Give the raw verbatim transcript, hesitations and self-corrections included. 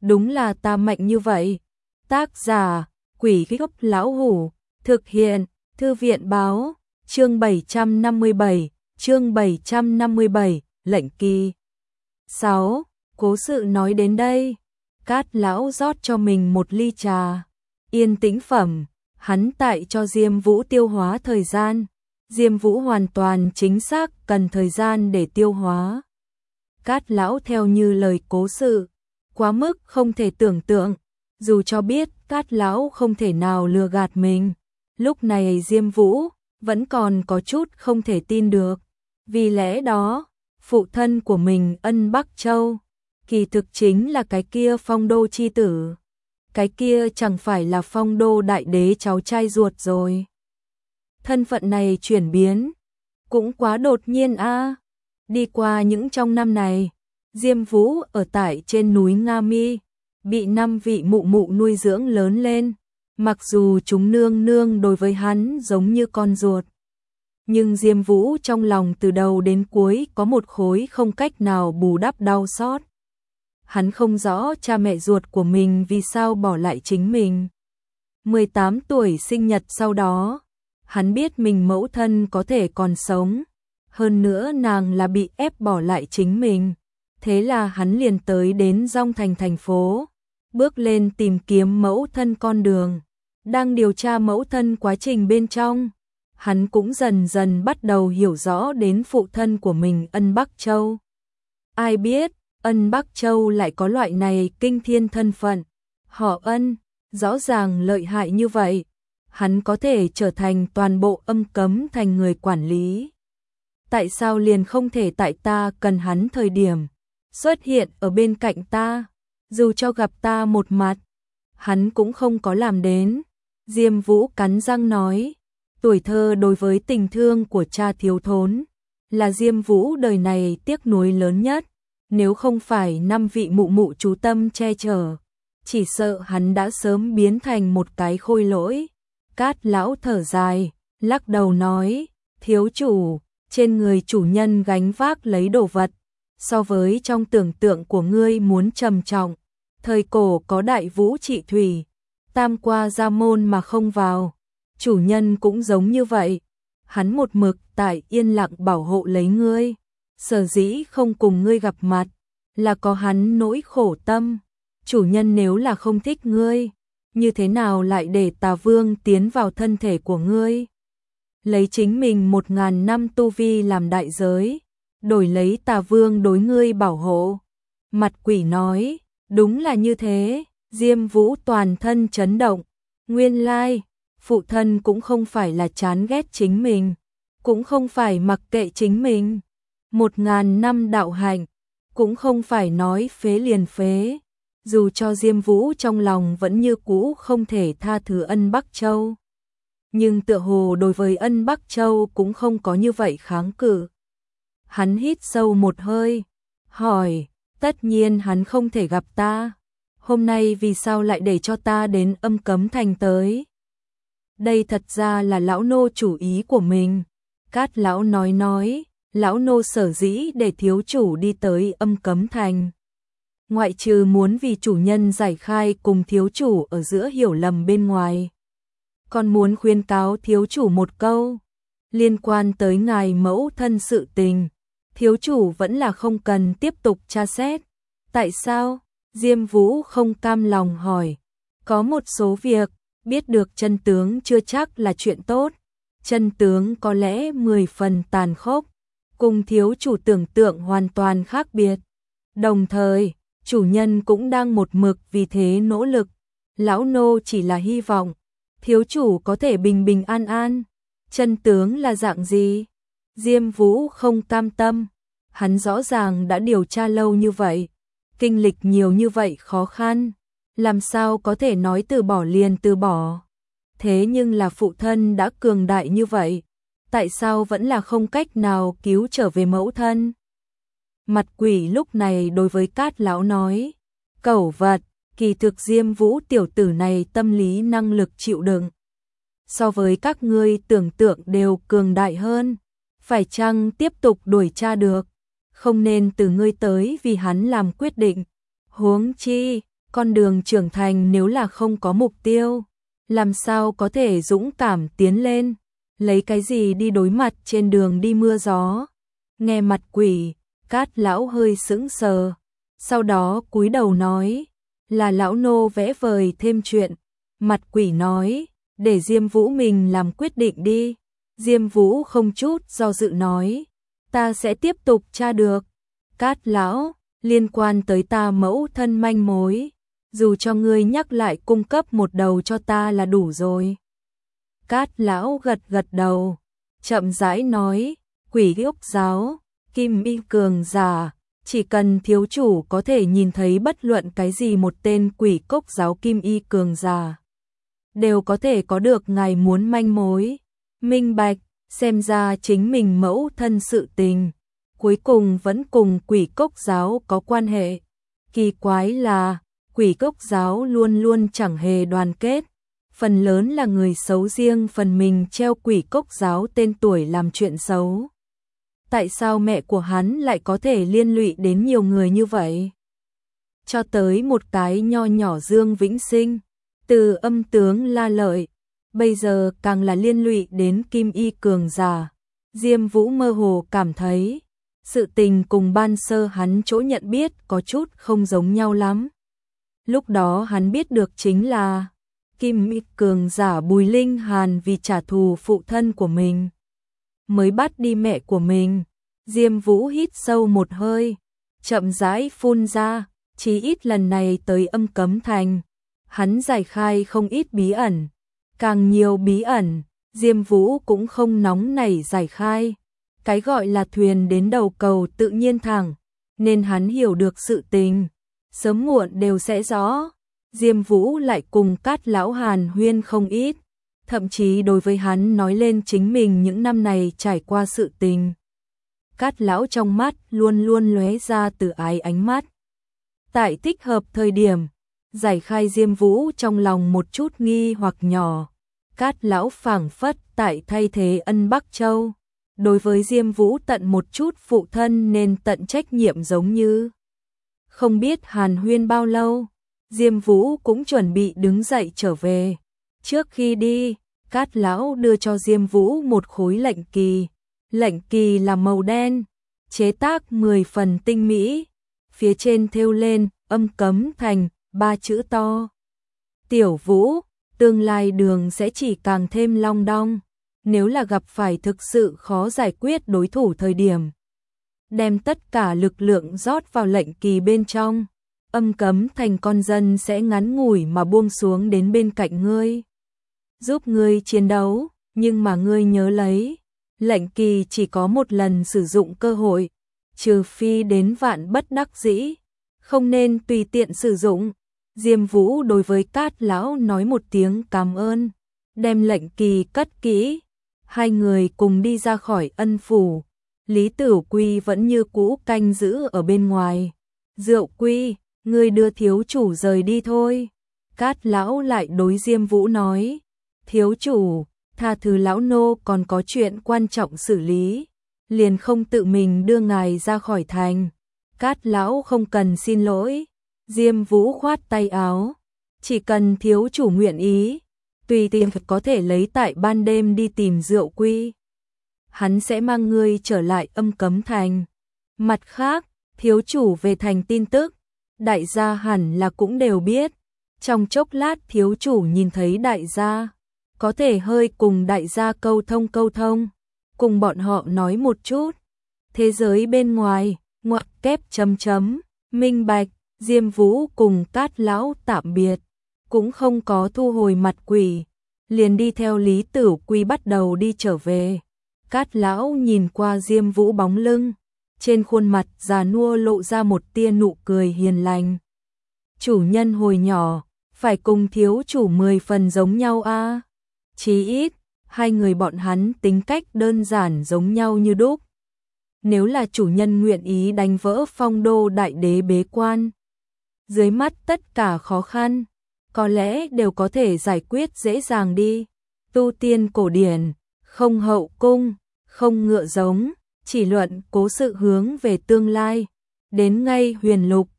đúng là ta mạnh như vậy. Tác giả, Quỷ Gốc Lão Hủ, thực hiện, Thư viện báo, chương bảy trăm năm mươi bảy, chương bảy trăm năm mươi bảy, lệnh kỳ. sáu. Cố sự nói đến đây, Cát lão rót cho mình một ly trà, yên tĩnh phẩm, hắn tại cho Diêm Vũ tiêu hóa thời gian. Diêm Vũ hoàn toàn chính xác cần thời gian để tiêu hóa. Cát lão theo như lời cố sự, quá mức không thể tưởng tượng, dù cho biết Cát lão không thể nào lừa gạt mình. Lúc này Diêm Vũ vẫn còn có chút không thể tin được. Vì lẽ đó, phụ thân của mình Ân Bắc Châu, kỳ thực chính là cái kia Phong Đô chi tử. Cái kia chẳng phải là Phong Đô đại đế cháu trai ruột rồi. Thân phận này chuyển biến, cũng quá đột nhiên a. À. Đi qua những trong năm này, Diêm Vũ ở tại trên núi Nga Mi, bị năm vị mụ mụ nuôi dưỡng lớn lên. Mặc dù chúng nương nương đối với hắn giống như con ruột, nhưng Diêm Vũ trong lòng từ đầu đến cuối có một khối không cách nào bù đắp đau xót. Hắn không rõ cha mẹ ruột của mình vì sao bỏ lại chính mình. mười tám tuổi sinh nhật sau đó, hắn biết mình mẫu thân có thể còn sống, hơn nữa nàng là bị ép bỏ lại chính mình. Thế là hắn liền tới đến Dong Thành thành phố, bước lên tìm kiếm mẫu thân con đường. Đang điều tra mẫu thân quá trình bên trong, hắn cũng dần dần bắt đầu hiểu rõ đến phụ thân của mình Ân Bắc Châu. Ai biết, Ân Bắc Châu lại có loại này kinh thiên thân phận. Họ Ân, rõ ràng lợi hại như vậy, hắn có thể trở thành toàn bộ Âm Cấm Thành người quản lý. Tại sao liền không thể tại ta cần hắn thời điểm xuất hiện ở bên cạnh ta, dù cho gặp ta một mặt, hắn cũng không có làm đến. Diêm Vũ cắn răng nói, tuổi thơ đối với tình thương của cha thiếu thốn, là Diêm Vũ đời này tiếc nuối lớn nhất. Nếu không phải năm vị mụ mụ chú tâm che chở, chỉ sợ hắn đã sớm biến thành một cái khôi lỗi. Cát lão thở dài, lắc đầu nói, thiếu chủ, trên người chủ nhân gánh vác lấy đồ vật, so với trong tưởng tượng của ngươi muốn trầm trọng. Thời cổ có đại vũ trị thủy, tam qua gia môn mà không vào, chủ nhân cũng giống như vậy. Hắn một mực tại yên lặng bảo hộ lấy ngươi, sở dĩ không cùng ngươi gặp mặt, là có hắn nỗi khổ tâm. Chủ nhân nếu là không thích ngươi, như thế nào lại để Tà Vương tiến vào thân thể của ngươi? Lấy chính mình một ngàn năm tu vi làm đại giới, đổi lấy Tà Vương đối ngươi bảo hộ. Mặt quỷ nói, đúng là như thế. Diêm Vũ toàn thân chấn động. Nguyên lai, phụ thân cũng không phải là chán ghét chính mình, cũng không phải mặc kệ chính mình. Một ngàn năm đạo hạnh, cũng không phải nói phế liền phế. Dù cho Diêm Vũ trong lòng vẫn như cũ không thể tha thứ Ân Bắc Châu, nhưng tựa hồ đối với Ân Bắc Châu cũng không có như vậy kháng cự. Hắn hít sâu một hơi, hỏi, tất nhiên hắn không thể gặp ta, hôm nay vì sao lại để cho ta đến Âm Cấm Thành tới? Đây thật ra là lão nô chủ ý của mình. Cát lão nói nói, lão nô sở dĩ để thiếu chủ đi tới Âm Cấm Thành, ngoại trừ muốn vì chủ nhân giải khai cùng thiếu chủ ở giữa hiểu lầm bên ngoài, còn muốn khuyên cáo thiếu chủ một câu, liên quan tới ngài mẫu thân sự tình, thiếu chủ vẫn là không cần tiếp tục tra xét. Tại sao? Diêm Vũ không cam lòng hỏi. Có một số việc, biết được chân tướng chưa chắc là chuyện tốt, chân tướng có lẽ mười phần tàn khốc, cùng thiếu chủ tưởng tượng hoàn toàn khác biệt. Đồng thời, chủ nhân cũng đang một mực vì thế nỗ lực. Lão nô chỉ là hy vọng thiếu chủ có thể bình bình an an. Chân tướng là dạng gì? Diêm Vũ không cam tâm. Hắn rõ ràng đã điều tra lâu như vậy, kinh lịch nhiều như vậy khó khăn, làm sao có thể nói từ bỏ liền từ bỏ. Thế nhưng là phụ thân đã cường đại như vậy, tại sao vẫn là không cách nào cứu trở về mẫu thân? Mặt quỷ lúc này đối với Cát lão nói, cẩu vật, kỳ thực Diêm Vũ tiểu tử này tâm lý năng lực chịu đựng, so với các ngươi tưởng tượng đều cường đại hơn, phải chăng tiếp tục đuổi tra được, không nên từ ngươi tới vì hắn làm quyết định. Huống chi, Con đường trưởng thành nếu là không có mục tiêu, làm sao có thể dũng cảm tiến lên, lấy cái gì đi đối mặt trên đường đi mưa gió. Nghe mặt quỷ, Cát lão hơi sững sờ, sau đó cúi đầu nói, là lão nô vẽ vời thêm chuyện. Mặt quỷ nói, để Diêm Vũ mình làm quyết định đi. Diêm Vũ không chút do dự nói, ta sẽ tiếp tục tra được. Cát lão, liên quan tới ta mẫu thân manh mối, dù cho ngươi nhắc lại cung cấp một đầu cho ta là đủ rồi. Cát lão gật gật đầu, chậm rãi nói, quỷ ốc giáo, kim y cường giả, chỉ cần thiếu chủ có thể nhìn thấy bất luận cái gì một tên quỷ cốc giáo kim y cường giả, đều có thể có được ngài muốn manh mối. Minh bạch, xem ra chính mình mẫu thân sự tình, cuối cùng vẫn cùng quỷ cốc giáo có quan hệ. Kỳ quái là, quỷ cốc giáo luôn luôn chẳng hề đoàn kết, phần lớn là người xấu riêng phần mình treo quỷ cốc giáo tên tuổi làm chuyện xấu. Tại sao mẹ của hắn lại có thể liên lụy đến nhiều người như vậy? Cho tới một cái nho nhỏ Dương Vĩnh Sinh, từ âm tướng La Lợi, bây giờ càng là liên lụy đến kim y cường giả. Diêm Vũ mơ hồ cảm thấy, sự tình cùng ban sơ hắn chỗ nhận biết có chút không giống nhau lắm. Lúc đó hắn biết được chính là, kim y cường giả Bùi Linh Hàn vì trả thù phụ thân của mình, mới bắt đi mẹ của mình. Diêm Vũ hít sâu một hơi, chậm rãi phun ra, chí ít lần này tới Âm Cấm Thành, hắn giải khai không ít bí ẩn, càng nhiều bí ẩn, Diêm Vũ cũng không nóng nảy giải khai. Cái gọi là thuyền đến đầu cầu tự nhiên thẳng, nên hắn hiểu được sự tình, sớm muộn đều sẽ rõ. Diêm Vũ lại cùng Cát lão hàn huyên không ít, thậm chí đối với hắn nói lên chính mình những năm này trải qua sự tình. Cát lão trong mắt luôn luôn lóe ra từ ái ánh mắt. Tại thích hợp thời điểm, giải khai Diêm Vũ trong lòng một chút nghi hoặc nhỏ. Cát lão phảng phất tại thay thế ân Bắc Châu, đối với Diêm Vũ tận một chút phụ thân nên tận trách nhiệm giống như. Không biết hàn huyên bao lâu, Diêm Vũ cũng chuẩn bị đứng dậy trở về. Trước khi đi, Cát lão đưa cho Diêm Vũ một khối lệnh kỳ. Lệnh kỳ là màu đen, chế tác mười phần tinh mỹ, phía trên thêu lên Âm Cấm Thành ba chữ to. Tiểu Vũ, tương lai đường sẽ chỉ càng thêm long đong, nếu là gặp phải thực sự khó giải quyết đối thủ thời điểm, đem tất cả lực lượng rót vào lệnh kỳ bên trong, Âm Cấm Thành con dân sẽ ngắn ngủi mà buông xuống đến bên cạnh ngươi, giúp ngươi chiến đấu, nhưng mà ngươi nhớ lấy, lệnh kỳ chỉ có một lần sử dụng cơ hội, trừ phi đến vạn bất đắc dĩ, không nên tùy tiện sử dụng. Diêm Vũ đối với Cát lão nói một tiếng cảm ơn, đem lệnh kỳ cất kỹ, hai người cùng đi ra khỏi Ân phủ. Lý Tử Quy vẫn như cũ canh giữ ở bên ngoài. Diệu Quy, ngươi đưa thiếu chủ rời đi thôi. Cát lão lại đối Diêm Vũ nói, thiếu chủ, tha thứ lão nô còn có chuyện quan trọng xử lý, liền không tự mình đưa ngài ra khỏi thành. Cát lão không cần xin lỗi. Diêm Vũ khoát tay áo, chỉ cần thiếu chủ nguyện ý, tùy tiện có thể lấy tại ban đêm đi tìm Diệu Quy, hắn sẽ mang ngươi trở lại Âm Cấm Thành. Mặt khác, thiếu chủ về thành tin tức, đại gia hẳn là cũng đều biết. Trong chốc lát thiếu chủ nhìn thấy đại gia, có thể hơi cùng đại gia câu thông câu thông, cùng bọn họ nói một chút. Thế giới bên ngoài, ngoặc kép chấm chấm, minh bạch. Diêm Vũ cùng Cát lão tạm biệt, cũng không có thu hồi mặt quỷ, liền đi theo Lý Tử Quy bắt đầu đi trở về. Cát lão nhìn qua Diêm Vũ bóng lưng, trên khuôn mặt già nua lộ ra một tia nụ cười hiền lành. Chủ nhân hồi nhỏ, phải cùng thiếu chủ mười phần giống nhau a. À? Chí ít, hai người bọn hắn tính cách đơn giản giống nhau như đúc. Nếu là chủ nhân nguyện ý đánh vỡ Phong Đô đại đế bế quan, dưới mắt tất cả khó khăn, có lẽ đều có thể giải quyết dễ dàng đi. Tu tiên cổ điển, không hậu cung, không ngựa giống, chỉ luận cố sự hướng về tương lai. Đến ngay huyền lục,